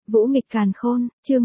Vũ nghịch càn khôn, chương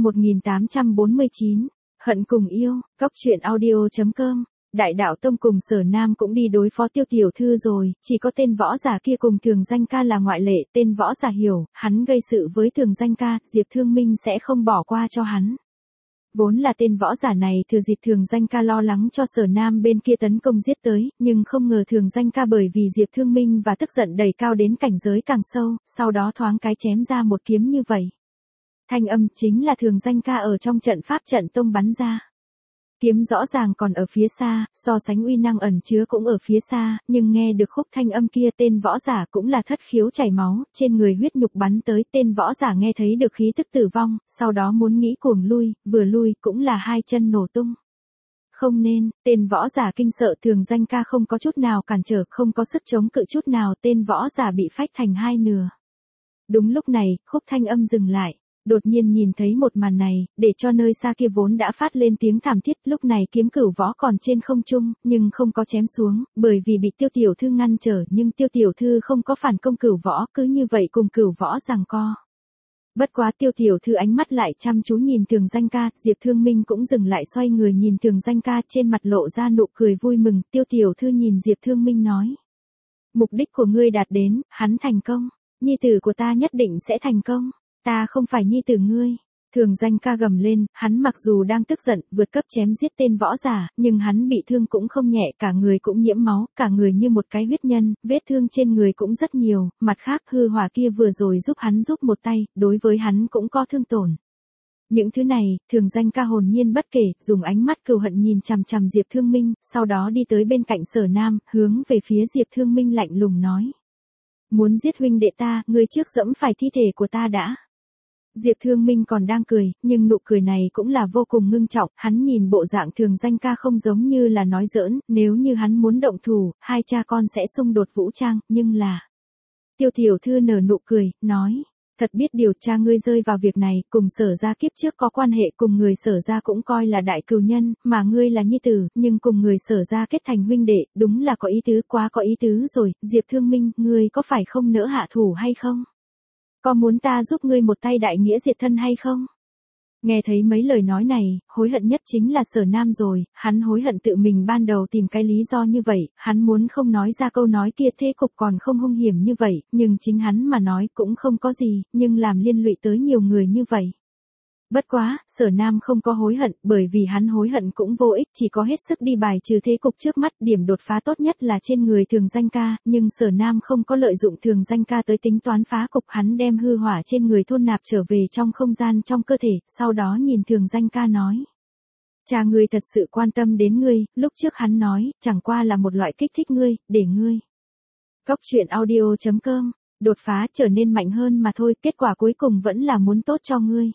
1849, hận cùng yêu, Cóc truyện audio.com. Đại đạo tông cùng Sở Nam cũng đi đối phó Tiêu tiểu thư rồi, chỉ có tên võ giả kia cùng Thường Danh Ca là ngoại lệ. Tên võ giả hiểu, hắn gây sự với Thường Danh Ca, Diệp Thương Minh sẽ không bỏ qua cho hắn. Vốn là tên võ giả này thừa dịp Thường Danh Ca lo lắng cho Sở Nam bên kia tấn công giết tới, nhưng không ngờ Thường Danh Ca bởi vì Diệp Thương Minh và tức giận đẩy cao đến cảnh giới càng sâu, sau đó thoáng cái chém ra một kiếm như vậy. Thanh âm chính là Thường Danh Ca ở trong trận pháp trận tông bắn ra. Kiếm rõ ràng còn ở phía xa, so sánh uy năng ẩn chứa cũng ở phía xa, nhưng nghe được khúc thanh âm kia tên võ giả cũng là thất khiếu chảy máu, trên người huyết nhục bắn tới. Tên võ giả nghe thấy được khí tức tử vong, sau đó muốn nghĩ cuồng lui, vừa lui cũng là hai chân nổ tung. Không nên, tên võ giả kinh sợ Thường Danh Ca không có chút nào cản trở, không có sức chống cự chút nào, tên võ giả bị phách thành hai nửa. Đúng lúc này, khúc thanh âm dừng lại. Đột nhiên nhìn thấy một màn này, để cho nơi xa kia vốn đã phát lên tiếng thảm thiết, lúc này kiếm cửu võ còn trên không trung, nhưng không có chém xuống, bởi vì bị Tiêu tiểu thư ngăn trở, nhưng Tiêu tiểu thư không có phản công cửu võ, cứ như vậy cùng cửu võ giằng co. Bất quá Tiêu tiểu thư ánh mắt lại chăm chú nhìn Thường Danh Ca, Diệp Thương Minh cũng dừng lại xoay người nhìn Thường Danh Ca, trên mặt lộ ra nụ cười vui mừng. Tiêu tiểu thư nhìn Diệp Thương Minh nói: "Mục đích của ngươi đạt đến, hắn thành công, nhi tử của ta nhất định sẽ thành công. Ta không phải nhi tử ngươi." Thường Danh Ca gầm lên, hắn mặc dù đang tức giận, vượt cấp chém giết tên võ giả, nhưng hắn bị thương cũng không nhẹ, cả người cũng nhiễm máu, cả người như một cái huyết nhân, vết thương trên người cũng rất nhiều, mặt khác hư hỏa kia vừa rồi giúp hắn giúp một tay, đối với hắn cũng có thương tổn. Những thứ này, Thường Danh Ca hồn nhiên bất kể, dùng ánh mắt cừu hận nhìn chằm chằm Diệp Thương Minh, sau đó đi tới bên cạnh Sở Nam, hướng về phía Diệp Thương Minh lạnh lùng nói: "Muốn giết huynh đệ ta, ngươi trước dẫm phải thi thể của ta đã." Diệp Thương Minh còn đang cười, nhưng nụ cười này cũng là vô cùng ngưng trọng, hắn nhìn bộ dạng Thường Danh Ca không giống như là nói giỡn, nếu như hắn muốn động thủ, hai cha con sẽ xung đột vũ trang, nhưng là... Tiêu tiểu thư nở nụ cười, nói: "Thật biết điều, cha ngươi rơi vào việc này, cùng Sở gia kiếp trước có quan hệ, cùng người Sở gia cũng coi là đại cừu nhân, mà ngươi là nhi tử, nhưng cùng người Sở gia kết thành huynh đệ, đúng là có ý tứ, quá có ý tứ rồi. Diệp Thương Minh, ngươi có phải không nỡ hạ thủ hay không? Có muốn ta giúp ngươi một tay đại nghĩa diệt thân hay không?" Nghe thấy mấy lời nói này, hối hận nhất chính là Sở Nam rồi, hắn hối hận tự mình ban đầu tìm cái lý do như vậy, hắn muốn không nói ra câu nói kia, thế cục còn không hung hiểm như vậy, nhưng chính hắn mà nói cũng không có gì, nhưng làm liên lụy tới nhiều người như vậy. Bất quá, Sở Nam không có hối hận, bởi vì hắn hối hận cũng vô ích, chỉ có hết sức đi bài trừ thế cục trước mắt. Điểm đột phá tốt nhất là trên người Thường Danh Ca, nhưng Sở Nam không có lợi dụng Thường Danh Ca tới tính toán phá cục, hắn đem hư hỏa trên người thôn nạp trở về trong không gian trong cơ thể, sau đó nhìn Thường Danh Ca nói: "Cha ngươi thật sự quan tâm đến ngươi, lúc trước hắn nói, chẳng qua là một loại kích thích ngươi, để ngươi." Cóc truyện audio.com, đột phá trở nên mạnh hơn mà thôi, kết quả cuối cùng vẫn là muốn tốt cho ngươi.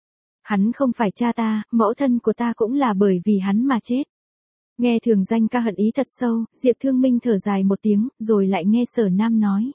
Hắn không phải cha ta, mẫu thân của ta cũng là bởi vì hắn mà chết. Nghe Thường Danh Ca hận ý thật sâu, Diệp Thương Minh thở dài một tiếng, rồi lại nghe Sở Nam nói: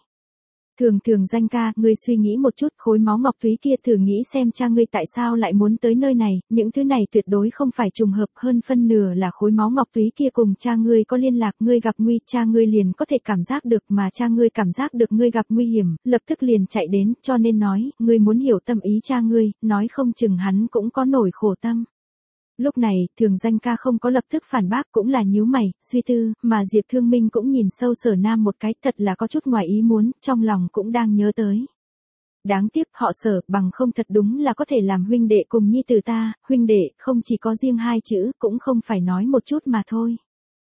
Thường Danh Ca, ngươi suy nghĩ một chút, khối máu ngọc thúy kia, thử nghĩ xem cha ngươi tại sao lại muốn tới nơi này, những thứ này tuyệt đối không phải trùng hợp, hơn phân nửa là khối máu ngọc thúy kia cùng cha ngươi có liên lạc, ngươi gặp nguy, cha ngươi liền có thể cảm giác được, mà cha ngươi cảm giác được ngươi gặp nguy hiểm, lập tức liền chạy đến, cho nên nói, ngươi muốn hiểu tâm ý cha ngươi, nói không chừng hắn cũng có nổi khổ tâm. Lúc này, Thường Danh Ca không có lập tức phản bác, cũng là nhíu mày, suy tư, mà Diệp Thương Minh cũng nhìn sâu Sở Nam một cái, thật là có chút ngoài ý muốn, trong lòng cũng đang nhớ tới. Đáng tiếc, họ Sở, bằng không thật đúng là có thể làm huynh đệ cùng nhi tử ta, huynh đệ, không chỉ có riêng hai chữ, cũng không phải nói một chút mà thôi.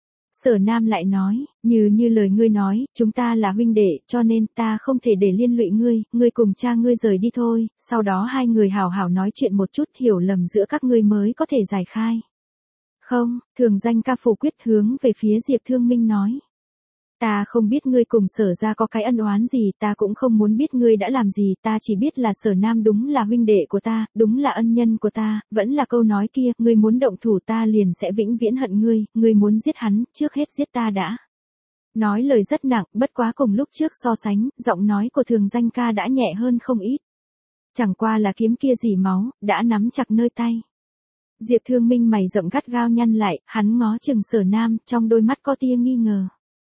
Sở Nam lại nói: như lời ngươi nói, chúng ta là huynh đệ, cho nên ta không thể để liên lụy ngươi, ngươi cùng cha ngươi rời đi thôi, sau đó hai người hảo hảo nói chuyện một chút, hiểu lầm giữa các ngươi mới có thể giải khai. Không, Thường Danh Ca phủ quyết hướng về phía Diệp Thương Minh nói: "Ta không biết ngươi cùng Sở gia có cái ân oán gì, ta cũng không muốn biết ngươi đã làm gì, ta chỉ biết là Sở Nam đúng là huynh đệ của ta, đúng là ân nhân của ta, vẫn là câu nói kia, ngươi muốn động thủ ta liền sẽ vĩnh viễn hận ngươi, ngươi muốn giết hắn, trước hết giết ta đã." Nói lời rất nặng, bất quá cùng lúc trước so sánh, giọng nói của Thường Danh Ca đã nhẹ hơn không ít. Chẳng qua là kiếm kia dỉ máu, đã nắm chặt nơi tay. Diệp Thương Minh mày rậm gắt gao nhăn lại, hắn ngó chừng Sở Nam, trong đôi mắt có tia nghi ngờ.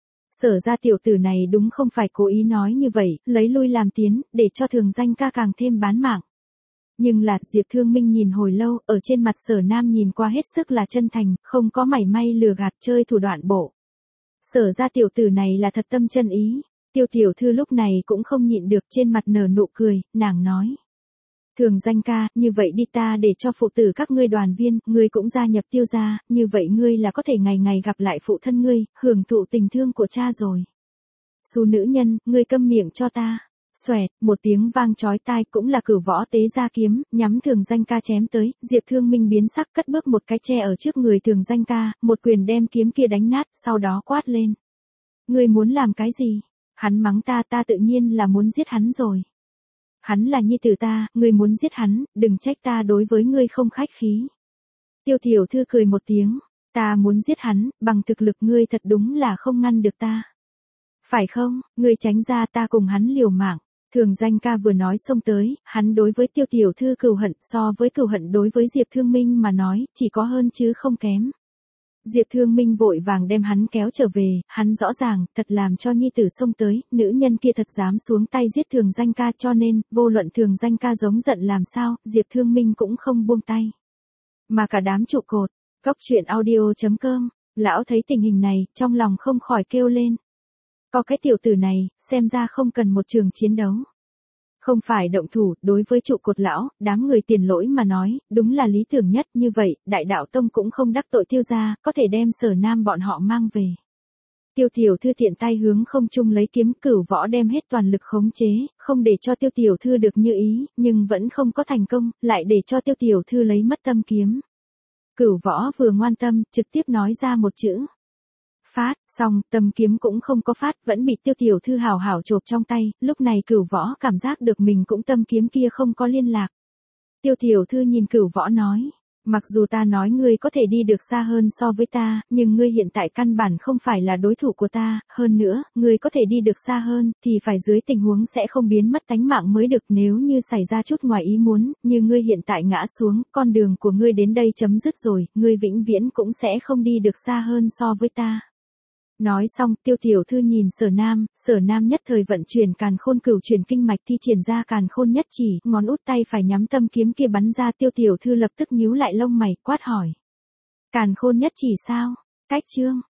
Sở ra tiểu tử này đúng không phải cố ý nói như vậy, lấy lui làm tiến, để cho Thường Danh Ca càng thêm bán mạng. Nhưng là Diệp Thương Minh nhìn hồi lâu, ở trên mặt Sở Nam nhìn qua hết sức là chân thành, không có mảy may lừa gạt chơi thủ đoạn bộ. Sở ra tiểu tử này là thật tâm chân ý. Tiêu tiểu thư lúc này cũng không nhịn được, trên mặt nở nụ cười, nàng nói. Thường danh ca, như vậy đi, ta để cho phụ tử các ngươi đoàn viên, ngươi cũng gia nhập Tiêu gia, như vậy ngươi là có thể ngày ngày gặp lại phụ thân ngươi, hưởng thụ tình thương của cha rồi. Xú nữ nhân, ngươi câm miệng cho ta. Xoẹt, một tiếng vang chói tai, cũng là Cửu Võ tế ra kiếm, nhắm Thường danh ca chém tới. Diệp Thương Minh biến sắc, cất bước một cái che ở trước người Thường danh ca, một quyền đem kiếm kia đánh nát, sau đó quát lên. Ngươi muốn làm cái gì? Hắn mắng ta, ta tự nhiên là muốn giết hắn rồi. Hắn là nhi tử ta, ngươi muốn giết hắn, đừng trách ta đối với ngươi không khách khí. Tiêu tiểu thư cười một tiếng, ta muốn giết hắn, bằng thực lực ngươi thật đúng là không ngăn được ta. Phải không, ngươi tránh ra, ta cùng hắn liều mạng. Thường danh ca vừa nói xông tới, hắn đối với tiêu tiểu thư cừu hận so với cừu hận đối với Diệp Thương Minh mà nói, chỉ có hơn chứ không kém. Diệp Thương Minh vội vàng đem hắn kéo trở về, hắn rõ ràng, thật làm cho nhi tử xông tới, nữ nhân kia thật dám xuống tay giết Thường danh ca, cho nên, vô luận Thường danh ca giống giận làm sao, Diệp Thương Minh cũng không buông tay. Mà cả đám trụ cột, Cóc Truyện Audio.com, lão thấy tình hình này, trong lòng không khỏi kêu lên. Có cái tiểu tử này, xem ra không cần một trường chiến đấu. Không phải động thủ, đối với trụ cột lão, đám người tiền lỗi mà nói, đúng là lý tưởng nhất, như vậy, Đại Đạo Tông cũng không đắc tội Tiêu gia, có thể đem Sở Nam bọn họ mang về. Tiêu tiểu thư tiện tay hướng không trung lấy kiếm, Cửu Võ đem hết toàn lực khống chế, không để cho Tiêu tiểu thư được như ý, nhưng vẫn không có thành công, lại để cho Tiêu tiểu thư lấy mất tâm kiếm. Cửu Võ vừa ngoan tâm, trực tiếp nói ra một chữ. Phát, xong, tâm kiếm cũng không có phát, vẫn bị tiêu tiểu thư hào hảo chộp trong tay, lúc này Cửu Võ cảm giác được mình cũng tâm kiếm kia không có liên lạc. Tiêu tiểu thư nhìn Cửu Võ nói, mặc dù ta nói ngươi có thể đi được xa hơn so với ta, nhưng ngươi hiện tại căn bản không phải là đối thủ của ta, hơn nữa, ngươi có thể đi được xa hơn, thì phải dưới tình huống sẽ không biến mất tánh mạng mới được, nếu như xảy ra chút ngoài ý muốn, như ngươi hiện tại ngã xuống, con đường của ngươi đến đây chấm dứt rồi, ngươi vĩnh viễn cũng sẽ không đi được xa hơn so với ta. Nói xong, tiêu tiểu thư nhìn Sở Nam nhất thời vận chuyển càn khôn cửu truyền kinh mạch thi triển ra càn khôn nhất chỉ, ngón út tay phải nhắm tâm kiếm kia bắn ra, tiêu tiểu thư lập tức nhíu lại lông mày, quát hỏi. Càn khôn nhất chỉ sao? Cách chương.